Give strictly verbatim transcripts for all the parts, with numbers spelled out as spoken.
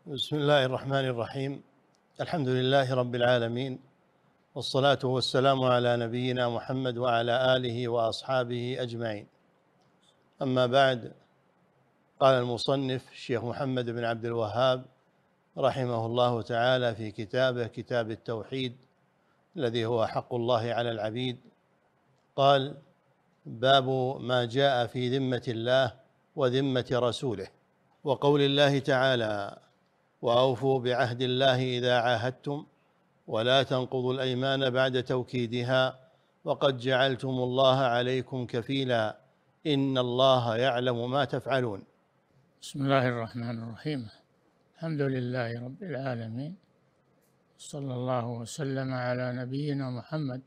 بسم الله الرحمن الرحيم. الحمد لله رب العالمين، والصلاة والسلام على نبينا محمد وعلى آله وأصحابه أجمعين. أما بعد، قال المصنف الشيخ محمد بن عبد الوهاب رحمه الله تعالى في كتابه كتاب التوحيد الذي هو حق الله على العبيد، قال: باب ما جاء في ذمة الله وذمة رسوله، وقول الله تعالى: وأوفوا بعهد الله إذا عاهدتم ولا تنقضوا الأيمان بعد توكيدها وقد جعلتم الله عليكم كفيلا إن الله يعلم ما تفعلون. بسم الله الرحمن الرحيم. الحمد لله رب العالمين، صلى الله وسلم على نبينا محمد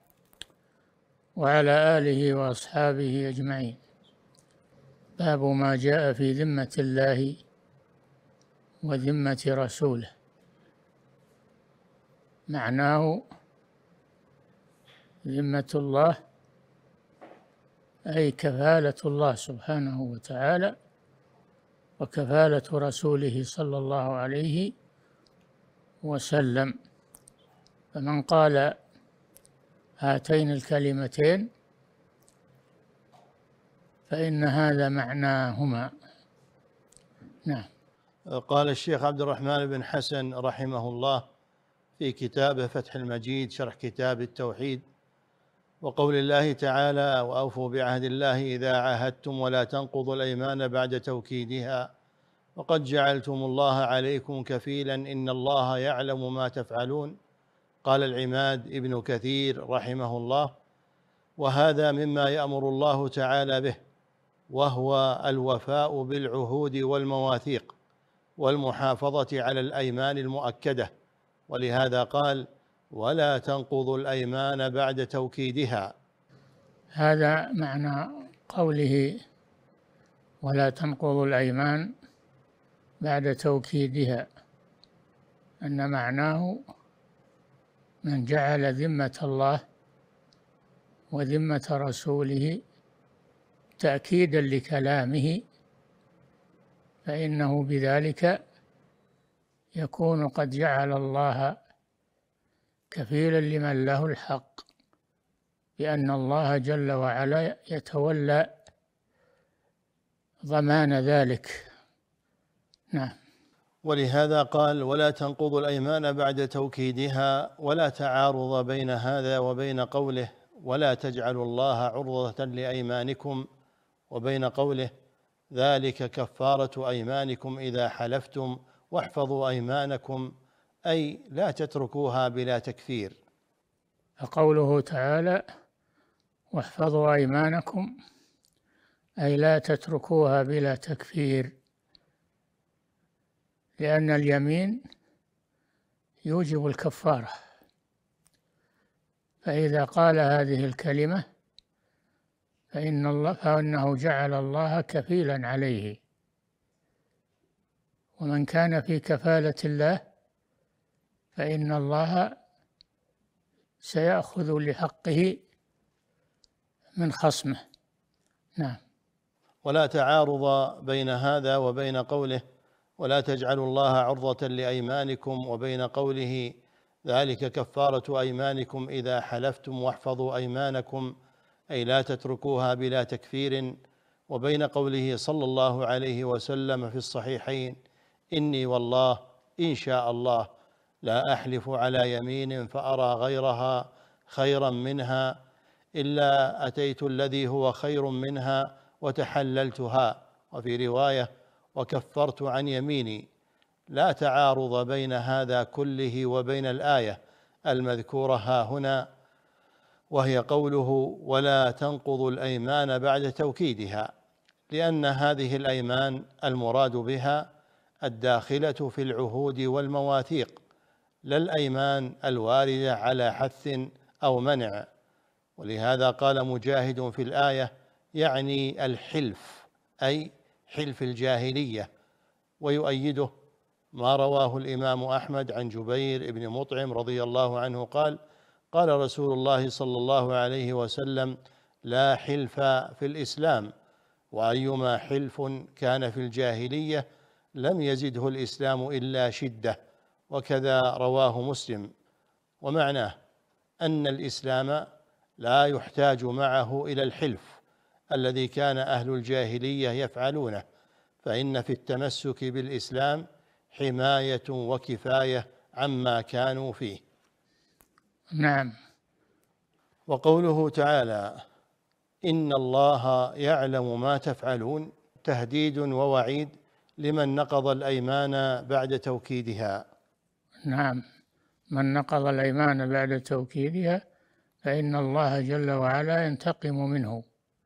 وعلى آله وأصحابه أجمعين. باب ما جاء في ذمة الله وذمة رسوله. معناه ذمة الله أي كفالة الله سبحانه وتعالى وكفالة رسوله صلى الله عليه وسلم. فمن قال هاتين الكلمتين فإن هذا معناهما. نعم. قال الشيخ عبد الرحمن بن حسن رحمه الله في كتابه فتح المجيد شرح كتاب التوحيد: وقول الله تعالى: وأوفوا بعهد الله إذا عاهدتم ولا تنقضوا الأيمان بعد توكيدها وقد جعلتم الله عليكم كفيلا إن الله يعلم ما تفعلون. قال العماد ابن كثير رحمه الله: وهذا مما يأمر الله تعالى به، وهو الوفاء بالعهود والمواثيق والمحافظة على الأيمان المؤكدة، ولهذا قال: ولا تنقضوا الأيمان بعد توكيدها. هذا معنى قوله ولا تنقضوا الأيمان بعد توكيدها، أن معناه من جعل ذمة الله وذمة رسوله تأكيدا لكلامه فإنه بذلك يكون قد جعل الله كفيلا لمن له الحق، لأن الله جل وعلا يتولى ضمان ذلك. نعم. ولهذا قال: ولا تنقضوا الأيمان بعد توكيدها، ولا تعارض بين هذا وبين قوله: ولا تجعلوا الله عرضة لأيمانكم، وبين قوله: ذلك كفارة أيمانكم إذا حلفتم واحفظوا أيمانكم، أي لا تتركوها بلا تكفير. فقوله تعالى: واحفظوا أيمانكم، أي لا تتركوها بلا تكفير، لأن اليمين يوجب الكفارة، فإذا قال هذه الكلمة فإن الله فإنه جعل الله كفيلا عليه، ومن كان في كفالة الله فإن الله سيأخذ لحقه من خصمه. نعم. ولا تعارض بين هذا وبين قوله: ولا تجعلوا الله عرضة لأيمانكم، وبين قوله: ذلك كفارة أيمانكم إذا حلفتم واحفظوا أيمانكم، أي لا تتركوها بلا تكفير، وبين قوله صلى الله عليه وسلم في الصحيحين: إني والله إن شاء الله لا أحلف على يمين فأرى غيرها خيرا منها إلا أتيت الذي هو خير منها وتحللتها، وفي رواية: وكفرت عن يميني. لا تعارض بين هذا كله وبين الآية المذكورة ها هنا، وهي قوله: ولا تنقضوا الأيمان بعد توكيدها، لأن هذه الأيمان المراد بها الداخلة في العهود والمواثيق، لا الأيمان الواردة على حث أو منع. ولهذا قال مجاهد في الآية: يعني الحلف، أي حلف الجاهلية. ويؤيده ما رواه الإمام أحمد عن جبير بن مطعم رضي الله عنه قال: قال رسول الله صلى الله عليه وسلم: لا حلف في الإسلام، وأيما حلف كان في الجاهلية لم يزده الإسلام إلا شدة، وكذا رواه مسلم. ومعناه أن الإسلام لا يحتاج معه إلى الحلف الذي كان أهل الجاهلية يفعلونه، فإن في التمسك بالإسلام حماية وكفاية عما كانوا فيه. نعم. وقوله تعالى: إن الله يعلم ما تفعلون، تهديد ووعيد لمن نقض الأيمان بعد توكيدها. نعم، من نقض الأيمان بعد توكيدها فإن الله جل وعلا ينتقم منه.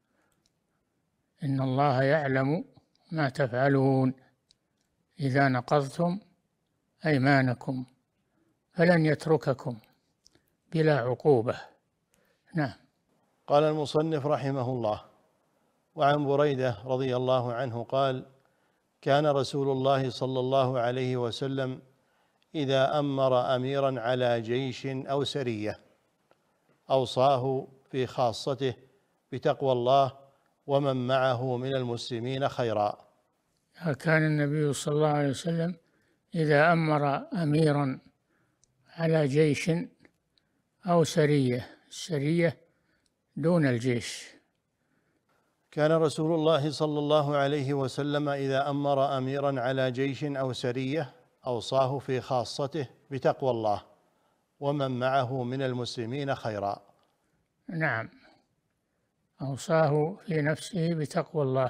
إن الله يعلم ما تفعلون إذا نقضتم أيمانكم فلن يترككم بلا عقوبة. نعم. قال المصنف رحمه الله: وعن بريدة رضي الله عنه قال: كان رسول الله صلى الله عليه وسلم إذا أمر أميرا على جيش أو سرية أوصاه في خاصته بتقوى الله ومن معه من المسلمين خيرا. كان النبي صلى الله عليه وسلم إذا أمر أميرا على جيش أو سرية، السرية دون الجيش. كان رسول الله صلى الله عليه وسلم إذا أمر أميرا على جيش أو سرية أوصاه في خاصته بتقوى الله ومن معه من المسلمين خيرا. نعم، أوصاه في نفسه بتقوى الله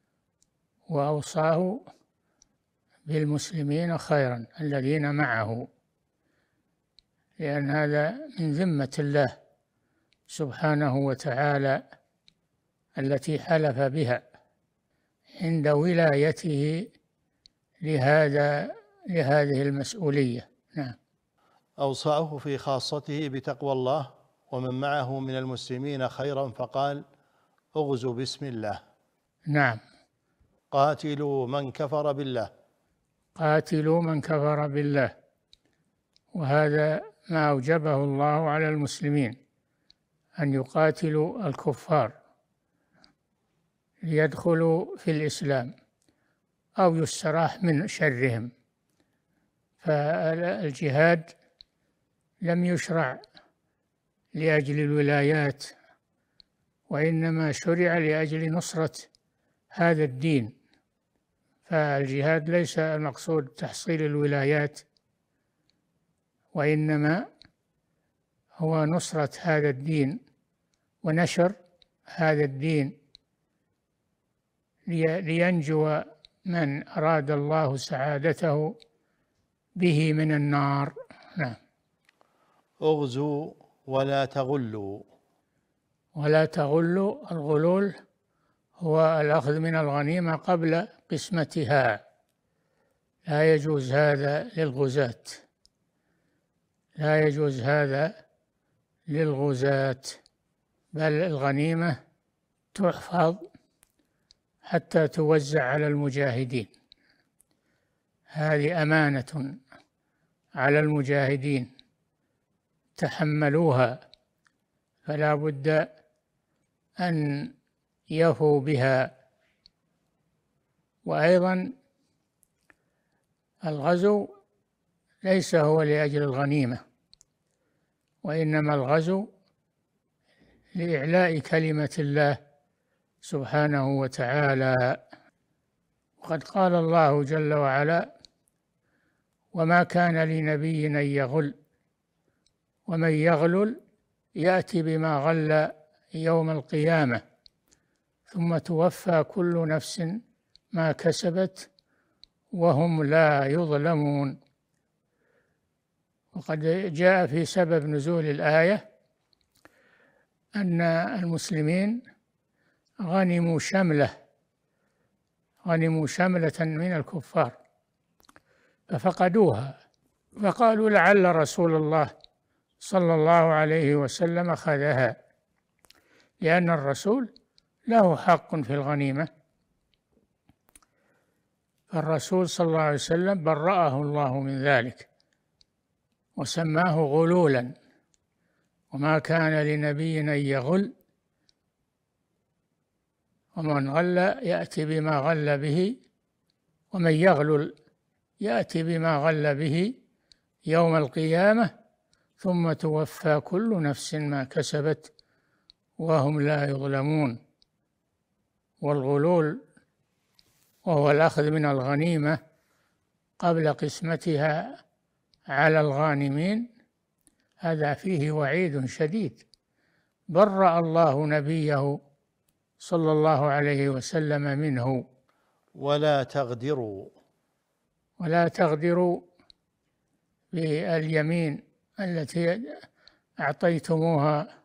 وأوصاه بالمسلمين خيرا الذين معه، لأن هذا من ذمة الله سبحانه وتعالى التي حلف بها عند ولايته لهذا لهذه المسؤولية. نعم. أوصاه في خاصته بتقوى الله ومن معه من المسلمين خيرا، فقال: اغزوا بسم الله. نعم. قاتلوا من كفر بالله. قاتلوا من كفر بالله، وهذا ما أوجبه الله على المسلمين أن يقاتلوا الكفار ليدخلوا في الإسلام أو يستراح من شرهم. فالجهاد لم يشرع لأجل الولايات، وإنما شرع لأجل نصرة هذا الدين. فالجهاد ليس المقصود تحصيل الولايات، وإنما هو نصرة هذا الدين ونشر هذا الدين لينجو من أراد الله سعادته به من النار. نعم. اغزوا ولا تغلوا. ولا تغلوا، الغلول هو الأخذ من الغنيمة قبل قسمتها، لا يجوز هذا للغزاة، لا يجوز هذا للغزاة، بل الغنيمة تحفظ حتى توزع على المجاهدين. هذه أمانة على المجاهدين تحملوها، فلا بد أن يفوا بها. وأيضا الغزو ليس هو لأجل الغنيمة، وإنما الغزو لإعلاء كلمة الله سبحانه وتعالى. وقد قال الله جل وعلا: وما كان لنبي أن يغل ومن يغلل يأتي بما غل يوم القيامة ثم توفى كل نفس ما كسبت وهم لا يظلمون. وقد جاء في سبب نزول الآية أن المسلمين غنموا شملة غنموا شملة من الكفار ففقدوها، فقالوا لعل رسول الله صلى الله عليه وسلم أخذها، لأن الرسول له حق في الغنيمة. فالرسول صلى الله عليه وسلم برأه الله من ذلك وسماه غلولا. وما كان لنبي أن يغل ومن غل يأتي بما غل به ومن يغلل يأتي بما غل به يوم القيامة ثم توفى كل نفس ما كسبت وهم لا يظلمون. والغلول وهو الأخذ من الغنيمة قبل قسمتها على الغانمين، هذا فيه وعيد شديد. برأ الله نبيه صلى الله عليه وسلم منه. ولا تغدروا ولا تغدروا باليمين التي أعطيتموها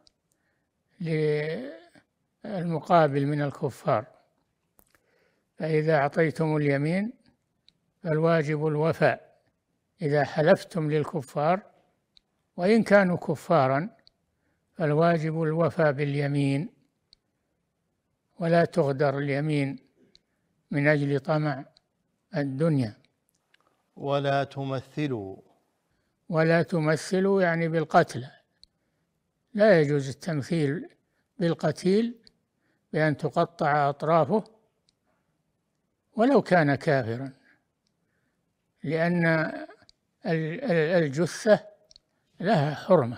للمقابل من الكفار. فإذا أعطيتم اليمين فالواجب الوفاء إذا حلفتم للكفار، وإن كانوا كفارا فالواجب الوفاء باليمين، ولا تغدر اليمين من أجل طمع الدنيا. ولا تمثلوا ولا تمثلوا يعني بالقتل، لا يجوز التمثيل بالقتيل بأن تقطع أطرافه ولو كان كافرا، لأن الجثة لها حرمة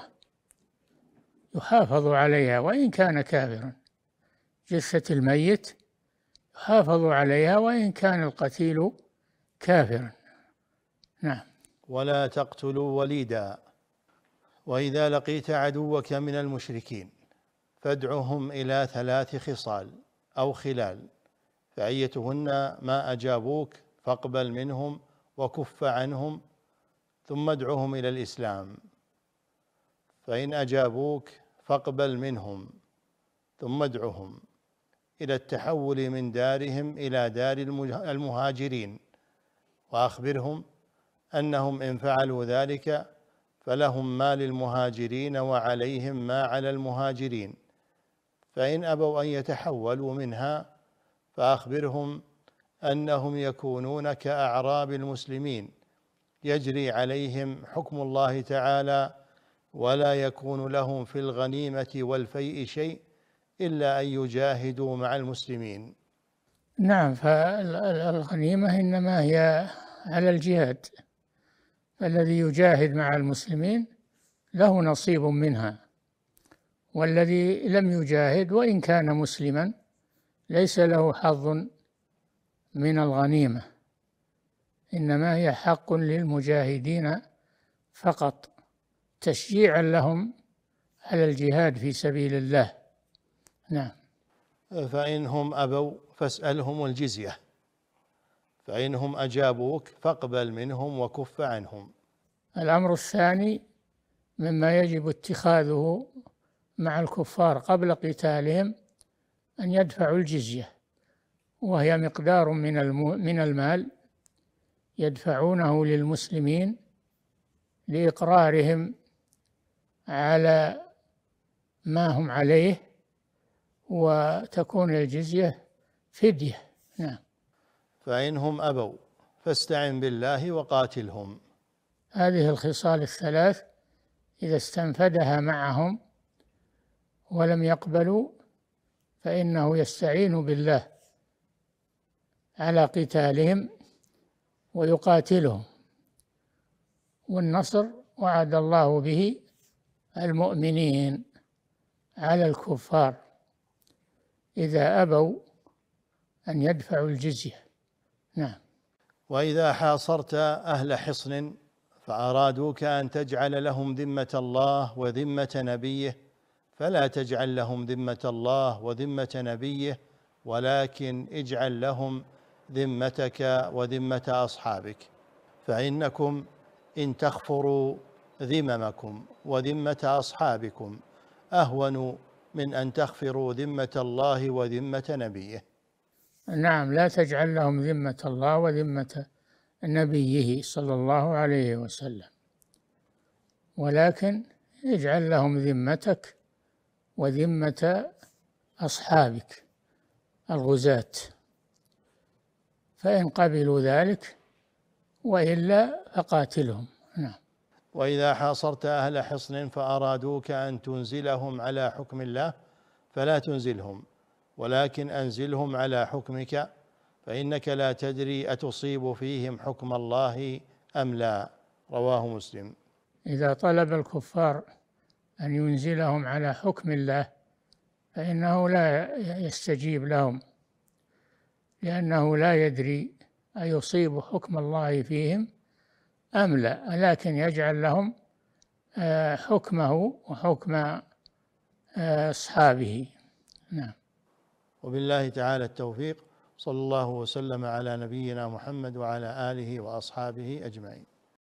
يحافظ عليها وإن كان كافرا. جثة الميت يحافظ عليها وإن كان القتيل كافرا. نعم. ولا تقتلوا وليدا. وإذا لقيت عدوك من المشركين فادعهم إلى ثلاث خصال أو خلال، فأيتهن ما أجابوك فاقبل منهم وكف عنهم، ثم ادعهم إلى الإسلام. فإن أجابوك فاقبل منهم ثم ادعهم إلى التحول من دارهم إلى دار المهاجرين، وأخبرهم أنهم إن فعلوا ذلك فلهم ما للمهاجرين وعليهم ما على المهاجرين. فإن أبوا أن يتحولوا منها فأخبرهم أنهم يكونون كأعراب المسلمين يجري عليهم حكم الله تعالى، ولا يكون لهم في الغنيمة والفيء شيء إلا أن يجاهدوا مع المسلمين. نعم، فالغنيمة إنما هي على الجهاد، فالذي يجاهد مع المسلمين له نصيب منها، والذي لم يجاهد وإن كان مسلما ليس له حظ من الغنيمة، إنما هي حق للمجاهدين فقط، تشجيعا لهم على الجهاد في سبيل الله. نعم. فإنهم أبوا فاسألهم الجزية، فإنهم أجابوك فاقبل منهم وكف عنهم. الأمر الثاني مما يجب اتخاذه مع الكفار قبل قتالهم أن يدفعوا الجزية، وهي مقدار من من المال يدفعونه للمسلمين لإقرارهم على ما هم عليه، وتكون الجزية فدية. نعم. فإنهم أبوا فاستعن بالله وقاتلهم. هذه الخصال الثلاث إذا استنفدها معهم ولم يقبلوا فإنه يستعين بالله على قتالهم ويقاتلهم، والنصر وعد الله به المؤمنين على الكفار إذا أبوا أن يدفعوا الجزية. نعم. وإذا حاصرت أهل حصن فأرادوك أن تجعل لهم ذمة الله وذمة نبيه فلا تجعل لهم ذمة الله وذمة نبيه، ولكن اجعل لهم ذمتك وذمة أصحابك. فإنكم إن تخفروا ذممكم وذمة أصحابكم أهون من أن تخفروا ذمة الله وذمة نبيه. نعم، لا تجعل لهم ذمة الله وذمة نبيه صلى الله عليه وسلم، ولكن اجعل لهم ذمتك وذمة أصحابك الغزاة، فإن قبلوا ذلك وإلا فقاتلهم. نعم. وإذا حاصرت أهل حصن فأرادوك أن تنزلهم على حكم الله فلا تنزلهم، ولكن أنزلهم على حكمك، فإنك لا تدري أتصيب فيهم حكم الله أم لا. رواه مسلم. إذا طلب الكفار أن ينزلهم على حكم الله فإنه لا يستجيب لهم، لأنه لا يدري أيصيب حكم الله فيهم أم لا، لكن يجعل لهم حكمه وحكم أصحابه. نعم. وبالله تعالى التوفيق، صلى الله وسلم على نبينا محمد وعلى آله وأصحابه أجمعين.